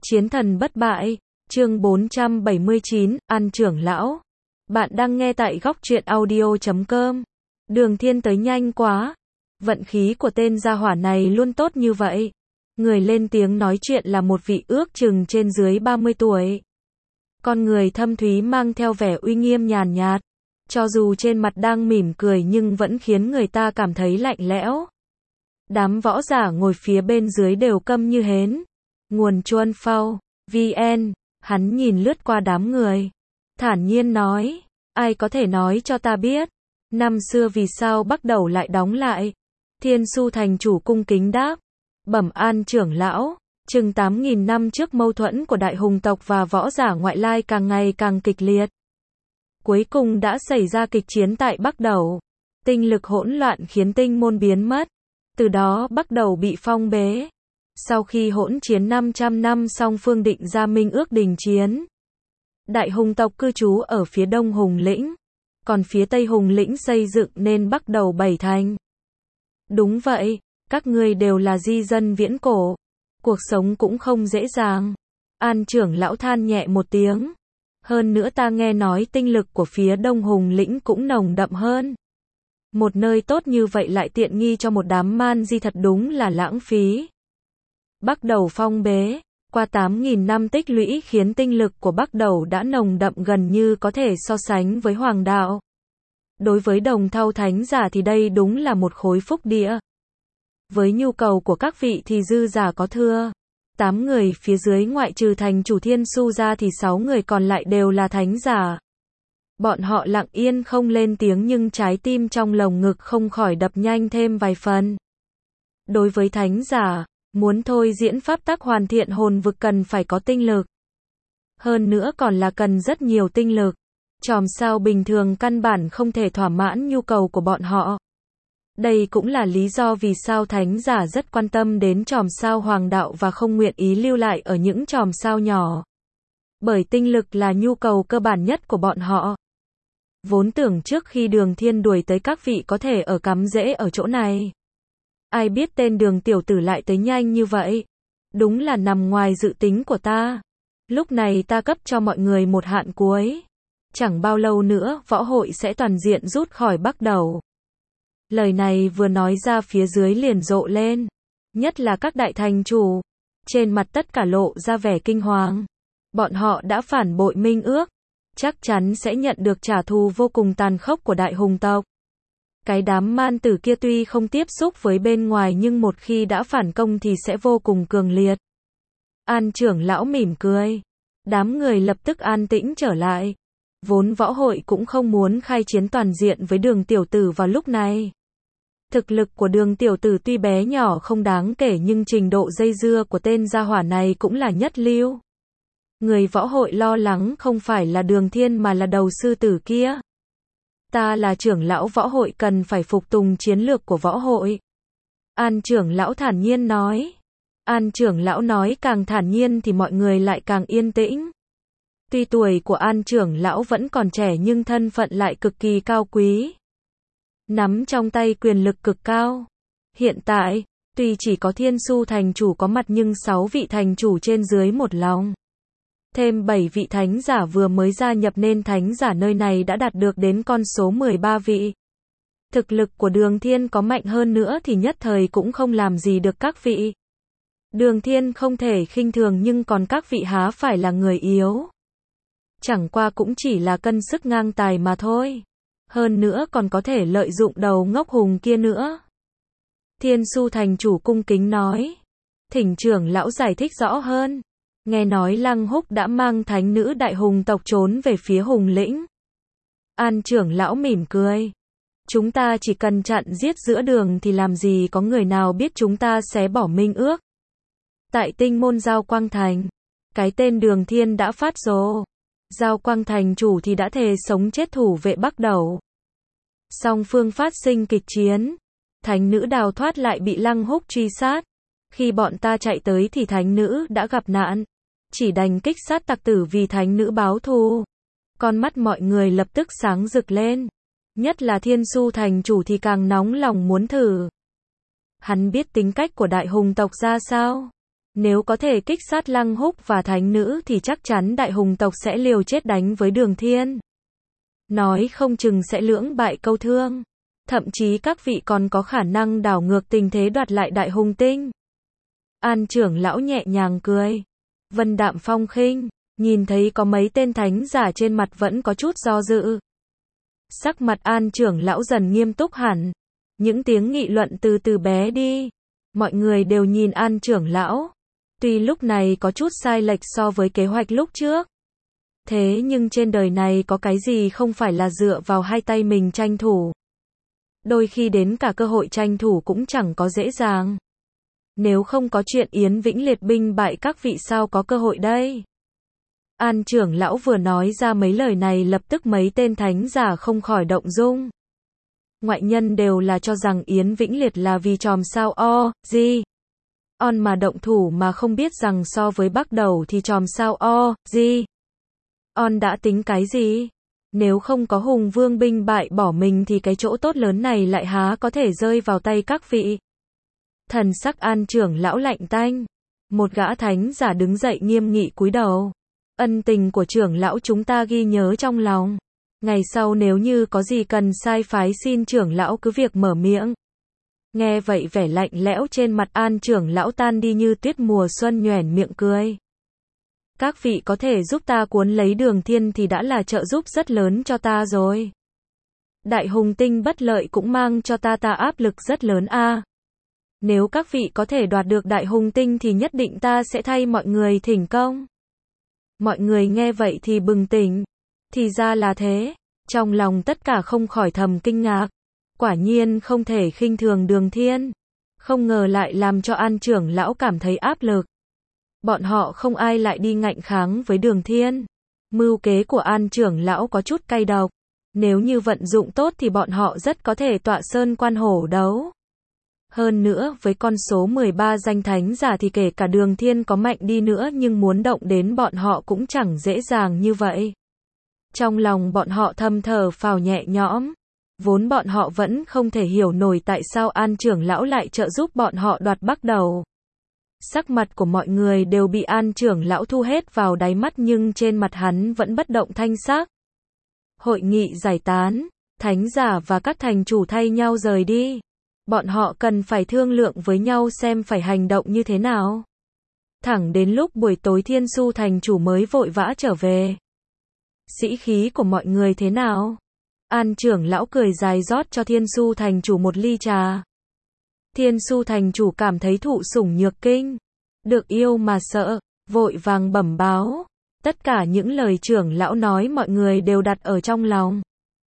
Chiến thần bất bại, chương 479, An trưởng lão. Bạn đang nghe tại góc truyện audio.com. Đường Thiên tới nhanh quá. Vận khí của tên gia hỏa này luôn tốt như vậy. Người lên tiếng nói chuyện là một vị ước chừng trên dưới 30 tuổi. Con người thâm thúy mang theo vẻ uy nghiêm nhàn nhạt. Cho dù trên mặt đang mỉm cười nhưng vẫn khiến người ta cảm thấy lạnh lẽo. Đám võ giả ngồi phía bên dưới đều câm như hến. Nguồn Chuan Phao, VN, hắn nhìn lướt qua đám người. Thản nhiên nói, ai có thể nói cho ta biết, năm xưa vì sao Bắc Đầu lại đóng lại? Thiên Su thành chủ cung kính đáp, bẩm An trưởng lão, chừng 8.000 năm trước mâu thuẫn của đại hùng tộc và võ giả ngoại lai càng ngày càng kịch liệt. Cuối cùng đã xảy ra kịch chiến tại Bắc Đầu. Tinh lực hỗn loạn khiến tinh môn biến mất. Từ đó Bắc Đầu bị phong bế. Sau khi hỗn chiến 500 năm song phương định ra minh ước đình chiến. Đại hùng tộc cư trú ở phía đông Hùng Lĩnh. Còn phía tây Hùng Lĩnh xây dựng nên Bắc Đầu 7 thành. Đúng vậy, các ngươi đều là di dân viễn cổ. Cuộc sống cũng không dễ dàng. An trưởng lão than nhẹ một tiếng. Hơn nữa ta nghe nói tinh lực của phía đông Hùng Lĩnh cũng nồng đậm hơn. Một nơi tốt như vậy lại tiện nghi cho một đám man di thật đúng là lãng phí. Bắc Đầu phong bế, qua 8.000 năm tích lũy khiến tinh lực của Bắc Đầu đã nồng đậm gần như có thể so sánh với Hoàng đạo. Đối với Đồng Thau thánh giả thì đây đúng là một khối phúc địa. Với nhu cầu của các vị thì dư giả có thưa. 8 người phía dưới ngoại trừ thành chủ Thiên Su ra thì 6 người còn lại đều là thánh giả. Bọn họ lặng yên không lên tiếng nhưng trái tim trong lồng ngực không khỏi đập nhanh thêm vài phần. Đối với thánh giả, muốn thôi diễn pháp tắc hoàn thiện hồn vực cần phải có tinh lực. Hơn nữa còn là cần rất nhiều tinh lực. Chòm sao bình thường căn bản không thể thỏa mãn nhu cầu của bọn họ. Đây cũng là lý do vì sao thánh giả rất quan tâm đến chòm sao hoàng đạo và không nguyện ý lưu lại ở những chòm sao nhỏ. Bởi tinh lực là nhu cầu cơ bản nhất của bọn họ. Vốn tưởng trước khi Đường Thiên đuổi tới các vị có thể ở cắm rễ ở chỗ này. Ai biết tên Đường tiểu tử lại tới nhanh như vậy. Đúng là nằm ngoài dự tính của ta. Lúc này ta cấp cho mọi người một hạn cuối. Chẳng bao lâu nữa võ hội sẽ toàn diện rút khỏi Bắc Đầu. Lời này vừa nói ra phía dưới liền rộ lên. Nhất là các đại thành chủ. Trên mặt tất cả lộ ra vẻ kinh hoàng. Bọn họ đã phản bội minh ước. Chắc chắn sẽ nhận được trả thù vô cùng tàn khốc của đại hùng tộc. Cái đám man tử kia tuy không tiếp xúc với bên ngoài nhưng một khi đã phản công thì sẽ vô cùng cường liệt. An trưởng lão mỉm cười. Đám người lập tức an tĩnh trở lại. Vốn võ hội cũng không muốn khai chiến toàn diện với Đường tiểu tử vào lúc này. Thực lực của Đường tiểu tử tuy bé nhỏ không đáng kể nhưng trình độ dây dưa của tên gia hỏa này cũng là nhất lưu. Người võ hội lo lắng không phải là Đường Thiên mà là đầu sư tử kia. Ta là trưởng lão võ hội cần phải phục tùng chiến lược của võ hội. An trưởng lão thản nhiên nói. An trưởng lão nói càng thản nhiên thì mọi người lại càng yên tĩnh. Tuy tuổi của An trưởng lão vẫn còn trẻ nhưng thân phận lại cực kỳ cao quý. Nắm trong tay quyền lực cực cao. Hiện tại, tuy chỉ có Thiên Su thành chủ có mặt nhưng 6 vị thành chủ trên dưới một lòng. Thêm 7 vị thánh giả vừa mới gia nhập nên thánh giả nơi này đã đạt được đến con số 13 vị. Thực lực của Đường Thiên có mạnh hơn nữa thì nhất thời cũng không làm gì được các vị. Đường Thiên không thể khinh thường nhưng còn các vị há phải là người yếu. Chẳng qua cũng chỉ là cân sức ngang tài mà thôi. Hơn nữa còn có thể lợi dụng đầu ngốc hùng kia nữa. Thiên Su thành chủ cung kính nói. Thỉnh trưởng lão giải thích rõ hơn. Nghe nói Lăng Húc đã mang thánh nữ đại hùng tộc trốn về phía Hùng Lĩnh. An trưởng lão mỉm cười. Chúng ta chỉ cần chặn giết giữa đường thì làm gì có người nào biết chúng ta sẽ bỏ minh ước. Tại tinh môn Giao Quang Thành, cái tên Đường Thiên đã phát rồ. Giao Quang Thành chủ thì đã thề sống chết thủ vệ Bắc Đầu. Song phương phát sinh kịch chiến. Thánh nữ đào thoát lại bị Lăng Húc truy sát. Khi bọn ta chạy tới thì thánh nữ đã gặp nạn. Chỉ đành kích sát tặc tử vì thánh nữ báo thù. Con mắt mọi người lập tức sáng rực lên. Nhất là Thiên Su thành chủ thì càng nóng lòng muốn thử. Hắn biết tính cách của đại hùng tộc ra sao? Nếu có thể kích sát Lăng Húc và thánh nữ thì chắc chắn đại hùng tộc sẽ liều chết đánh với Đường Thiên. Nói không chừng sẽ lưỡng bại câu thương. Thậm chí các vị còn có khả năng đảo ngược tình thế đoạt lại đại hùng tinh. An trưởng lão nhẹ nhàng cười. Vân đạm phong khinh, nhìn thấy có mấy tên thánh giả trên mặt vẫn có chút do dự. Sắc mặt An trưởng lão dần nghiêm túc hẳn. Những tiếng nghị luận từ từ bé đi. Mọi người đều nhìn An trưởng lão. Tuy lúc này có chút sai lệch so với kế hoạch lúc trước. Thế nhưng trên đời này có cái gì không phải là dựa vào hai tay mình tranh thủ. Đôi khi đến cả cơ hội tranh thủ cũng chẳng có dễ dàng. Nếu không có chuyện Yến Vĩnh Liệt binh bại các vị sao có cơ hội đây? An trưởng lão vừa nói ra mấy lời này lập tức mấy tên thánh giả không khỏi động dung. Ngoại nhân đều là cho rằng Yến Vĩnh Liệt là vì chòm sao on mà động thủ mà không biết rằng so với Bắc Đầu thì chòm sao on đã tính cái gì? Nếu không có Hùng Vương binh bại bỏ mình thì cái chỗ tốt lớn này lại há có thể rơi vào tay các vị. Thần sắc An trưởng lão lạnh tanh. Một gã thánh giả đứng dậy nghiêm nghị cúi đầu. Ân tình của trưởng lão chúng ta ghi nhớ trong lòng. Ngày sau nếu như có gì cần sai phái xin trưởng lão cứ việc mở miệng. Nghe vậy vẻ lạnh lẽo trên mặt An trưởng lão tan đi như tuyết mùa xuân, nhoẻn miệng cười. Các vị có thể giúp ta cuốn lấy Đường Thiên thì đã là trợ giúp rất lớn cho ta rồi. Đại hùng tinh bất lợi cũng mang cho ta áp lực rất lớn a. Nếu các vị có thể đoạt được đại hùng tinh thì nhất định ta sẽ thay mọi người thỉnh công. Mọi người nghe vậy thì bừng tỉnh. Thì ra là thế. Trong lòng tất cả không khỏi thầm kinh ngạc. Quả nhiên không thể khinh thường Đường Thiên. Không ngờ lại làm cho An trưởng lão cảm thấy áp lực. Bọn họ không ai lại đi ngạnh kháng với Đường Thiên. Mưu kế của An trưởng lão có chút cay độc. Nếu như vận dụng tốt thì bọn họ rất có thể tọa sơn quan hổ đấu. Hơn nữa với con số 13 danh thánh giả thì kể cả Đường Thiên có mạnh đi nữa nhưng muốn động đến bọn họ cũng chẳng dễ dàng như vậy. Trong lòng bọn họ thầm thở phào nhẹ nhõm. Vốn bọn họ vẫn không thể hiểu nổi tại sao An trưởng lão lại trợ giúp bọn họ đoạt Bắc Đầu. Sắc mặt của mọi người đều bị An trưởng lão thu hết vào đáy mắt nhưng trên mặt hắn vẫn bất động thanh sắc. Hội nghị giải tán, thánh giả và các thành chủ thay nhau rời đi. Bọn họ cần phải thương lượng với nhau xem phải hành động như thế nào. Thẳng đến lúc buổi tối Thiên Su thành chủ mới vội vã trở về. Sĩ khí của mọi người thế nào? An trưởng lão cười dài rót cho Thiên Su thành chủ một ly trà. Thiên Su thành chủ cảm thấy thụ sủng nhược kinh. Được yêu mà sợ, vội vàng bẩm báo. Tất cả những lời trưởng lão nói mọi người đều đặt ở trong lòng.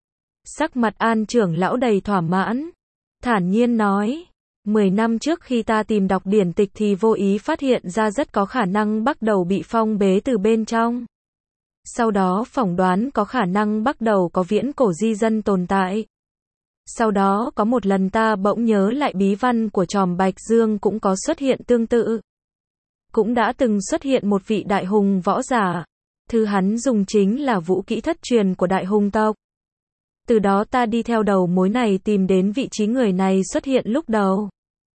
Sắc mặt An trưởng lão đầy thỏa mãn. Thản nhiên nói, 10 năm trước khi ta tìm đọc điển tịch thì vô ý phát hiện ra rất có khả năng Bắc Đầu bị phong bế từ bên trong. Sau đó phỏng đoán có khả năng Bắc Đầu có viễn cổ di dân tồn tại. Sau đó có một lần ta bỗng nhớ lại bí văn của Tròm Bạch Dương cũng có xuất hiện tương tự. Cũng đã từng xuất hiện một vị đại hùng võ giả. Thứ hắn dùng chính là vũ kỹ thất truyền của đại hùng tộc. Từ đó ta đi theo đầu mối này tìm đến vị trí người này xuất hiện lúc đầu.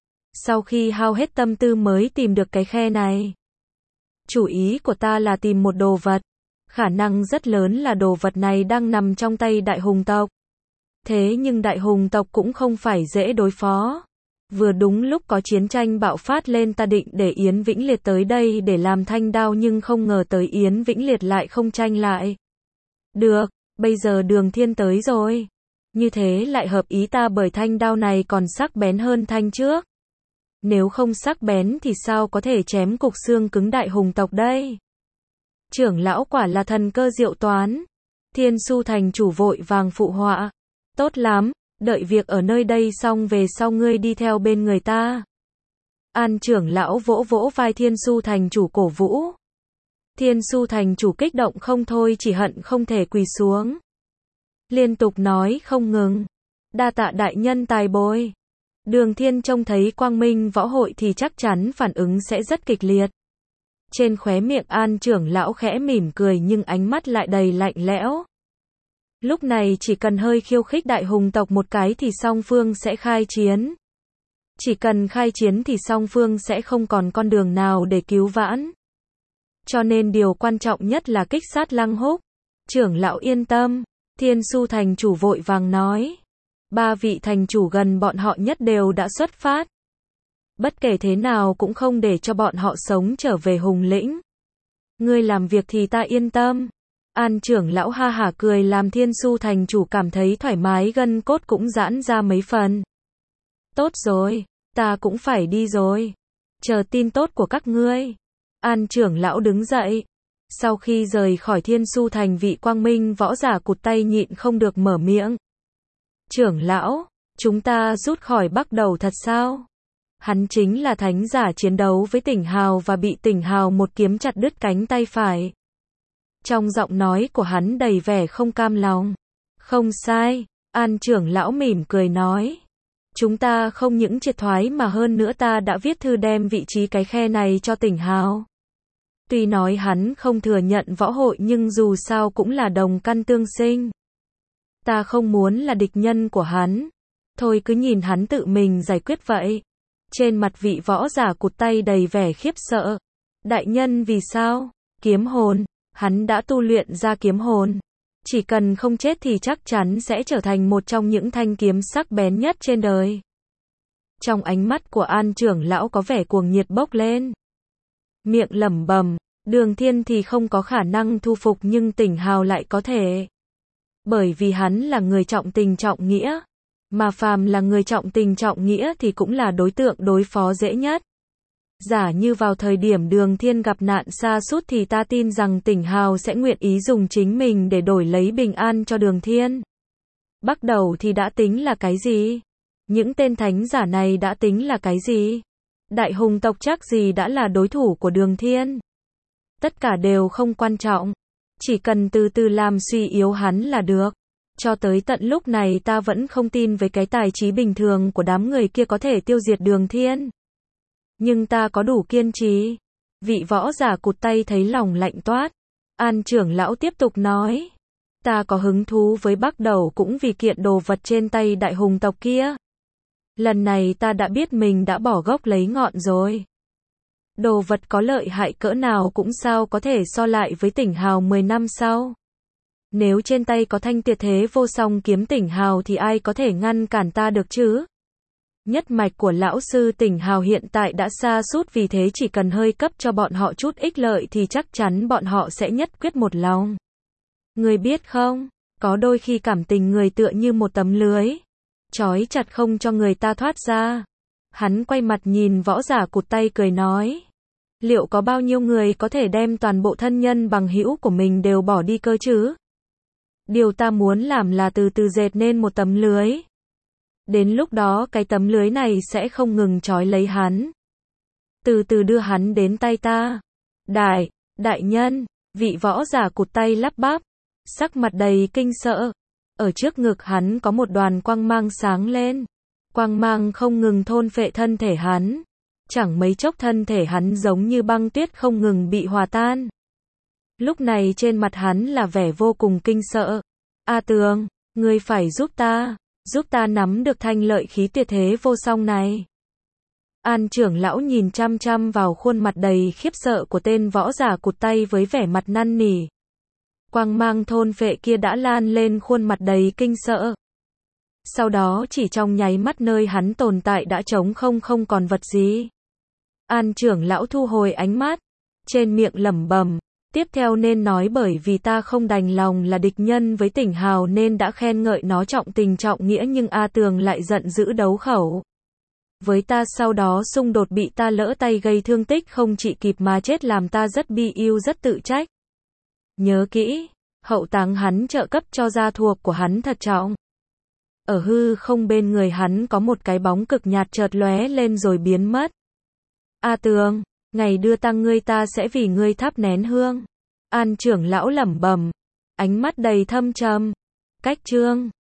Sau khi hao hết tâm tư mới tìm được cái khe này. Chủ ý của ta là tìm một đồ vật. Khả năng rất lớn là đồ vật này đang nằm trong tay đại hùng tộc. Thế nhưng đại hùng tộc cũng không phải dễ đối phó. Vừa đúng lúc có chiến tranh bạo phát lên ta định để Yến Vĩnh Liệt tới đây để làm thanh đao nhưng không ngờ tới Yến Vĩnh Liệt lại không tranh lại. Được, bây giờ Đường Thiên tới rồi. Như thế lại hợp ý ta bởi thanh đao này còn sắc bén hơn thanh trước. Nếu không sắc bén thì sao có thể chém cục xương cứng đại hùng tộc đây? Trưởng lão quả là thần cơ diệu toán. Thiên Su thành chủ vội vàng phụ họa. Tốt lắm, đợi việc ở nơi đây xong về sau ngươi đi theo bên người ta. An trưởng lão vỗ vỗ vai Thiên Su thành chủ cổ vũ. Thiên Su thành chủ kích động không thôi chỉ hận không thể quỳ xuống. Liên tục nói không ngừng. Đa tạ đại nhân tài bồi. Đường Thiên trông thấy quang minh võ hội thì chắc chắn phản ứng sẽ rất kịch liệt. Trên khóe miệng An trưởng lão khẽ mỉm cười nhưng ánh mắt lại đầy lạnh lẽo. Lúc này chỉ cần hơi khiêu khích đại hùng tộc một cái thì song phương sẽ khai chiến. Chỉ cần khai chiến thì song phương sẽ không còn con đường nào để cứu vãn. Cho nên điều quan trọng nhất là kích sát Lăng Húc. Trưởng lão yên tâm, Thiên Su thành chủ vội vàng nói. 3 vị thành chủ gần bọn họ nhất đều đã xuất phát. Bất kể thế nào cũng không để cho bọn họ sống trở về Hùng Lĩnh. Ngươi làm việc thì ta yên tâm. An trưởng lão ha hả cười làm Thiên Su thành chủ cảm thấy thoải mái, gân cốt cũng giãn ra mấy phần. Tốt rồi, ta cũng phải đi rồi. Chờ tin tốt của các ngươi. An trưởng lão đứng dậy. Sau khi rời khỏi Thiên Su thành, vị quang minh võ giả cụt tay nhịn không được mở miệng. Trưởng lão, chúng ta rút khỏi Bắc Đầu thật sao? Hắn chính là thánh giả chiến đấu với Tỉnh Hào và bị Tỉnh Hào một kiếm chặt đứt cánh tay phải. Trong giọng nói của hắn đầy vẻ không cam lòng. Không sai, An trưởng lão mỉm cười nói. Chúng ta không những triệt thoái mà hơn nữa ta đã viết thư đem vị trí cái khe này cho Tỉnh Hào. Tuy nói hắn không thừa nhận võ hội nhưng dù sao cũng là đồng căn tương sinh. Ta không muốn là địch nhân của hắn. Thôi cứ nhìn hắn tự mình giải quyết vậy. Trên mặt vị võ giả cụt tay đầy vẻ khiếp sợ. Đại nhân vì sao? Kiếm hồn. Hắn đã tu luyện ra kiếm hồn. Chỉ cần không chết thì chắc chắn sẽ trở thành một trong những thanh kiếm sắc bén nhất trên đời. Trong ánh mắt của An trưởng lão có vẻ cuồng nhiệt bốc lên. Miệng lẩm bẩm, Đường Thiên thì không có khả năng thu phục nhưng Tỉnh Hào lại có thể. Bởi vì hắn là người trọng tình trọng nghĩa. Mà phàm là người trọng tình trọng nghĩa thì cũng là đối tượng đối phó dễ nhất. Giả như vào thời điểm Đường Thiên gặp nạn sa sút thì ta tin rằng Tỉnh Hào sẽ nguyện ý dùng chính mình để đổi lấy bình an cho Đường Thiên. Bắt đầu thì đã tính là cái gì? Những tên thánh giả này đã tính là cái gì? Đại hùng tộc chắc gì đã là đối thủ của Đường Thiên? Tất cả đều không quan trọng. Chỉ cần từ từ làm suy yếu hắn là được. Cho tới tận lúc này ta vẫn không tin với cái tài trí bình thường của đám người kia có thể tiêu diệt Đường Thiên. Nhưng ta có đủ kiên trì. Vị võ giả cụt tay thấy lòng lạnh toát. An trưởng lão tiếp tục nói. Ta có hứng thú với Bắc Đầu cũng vì kiện đồ vật trên tay đại hùng tộc kia. Lần này ta đã biết mình đã bỏ gốc lấy ngọn rồi. Đồ vật có lợi hại cỡ nào cũng sao có thể so lại với Tỉnh Hào 10 năm sau. Nếu trên tay có thanh tuyệt thế vô song kiếm Tỉnh Hào thì ai có thể ngăn cản ta được chứ? Nhất mạch của lão sư Tỉnh Hào hiện tại đã sa sút, vì thế chỉ cần hơi cấp cho bọn họ chút ích lợi thì chắc chắn bọn họ sẽ nhất quyết một lòng. Người biết không, có đôi khi cảm tình người tựa như một tấm lưới, trói chặt không cho người ta thoát ra. Hắn quay mặt nhìn võ giả cụt tay cười nói. Liệu có bao nhiêu người có thể đem toàn bộ thân nhân bằng hữu của mình đều bỏ đi cơ chứ? Điều ta muốn làm là từ từ dệt nên một tấm lưới. Đến lúc đó cái tấm lưới này sẽ không ngừng trói lấy hắn. Từ từ đưa hắn đến tay ta. Đại nhân, vị võ giả cụt tay lắp bắp, sắc mặt đầy kinh sợ. Ở trước ngực hắn có một đoàn quang mang sáng lên. Quang mang không ngừng thôn phệ thân thể hắn. Chẳng mấy chốc thân thể hắn giống như băng tuyết không ngừng bị hòa tan. Lúc này trên mặt hắn là vẻ vô cùng kinh sợ. A Tường, ngươi phải giúp ta nắm được thanh lợi khí tuyệt thế vô song này. An trưởng lão nhìn chăm chăm vào khuôn mặt đầy khiếp sợ của tên võ giả cụt tay với vẻ mặt năn nỉ. Quang mang thôn phệ kia đã lan lên khuôn mặt đầy kinh sợ. Sau đó chỉ trong nháy mắt nơi hắn tồn tại đã trống không còn vật gì. An trưởng lão thu hồi ánh mắt, trên miệng lẩm bẩm, tiếp theo nên nói bởi vì ta không đành lòng là địch nhân với Tỉnh Hào nên đã khen ngợi nó trọng tình trọng nghĩa, nhưng A Tường lại giận dữ đấu khẩu với ta, sau đó xung đột bị ta lỡ tay gây thương tích không trị kịp mà chết, làm ta rất bi yêu rất tự trách. Nhớ kỹ, hậu táng hắn trợ cấp cho gia thuộc của hắn thật trọng. Ở hư không bên người hắn có một cái bóng cực nhạt chợt lóe lên rồi biến mất. A Tường, ngày đưa tang ngươi ta sẽ vì ngươi thắp nén hương. An trưởng lão lẩm bẩm, ánh mắt đầy thâm trầm. Cách chương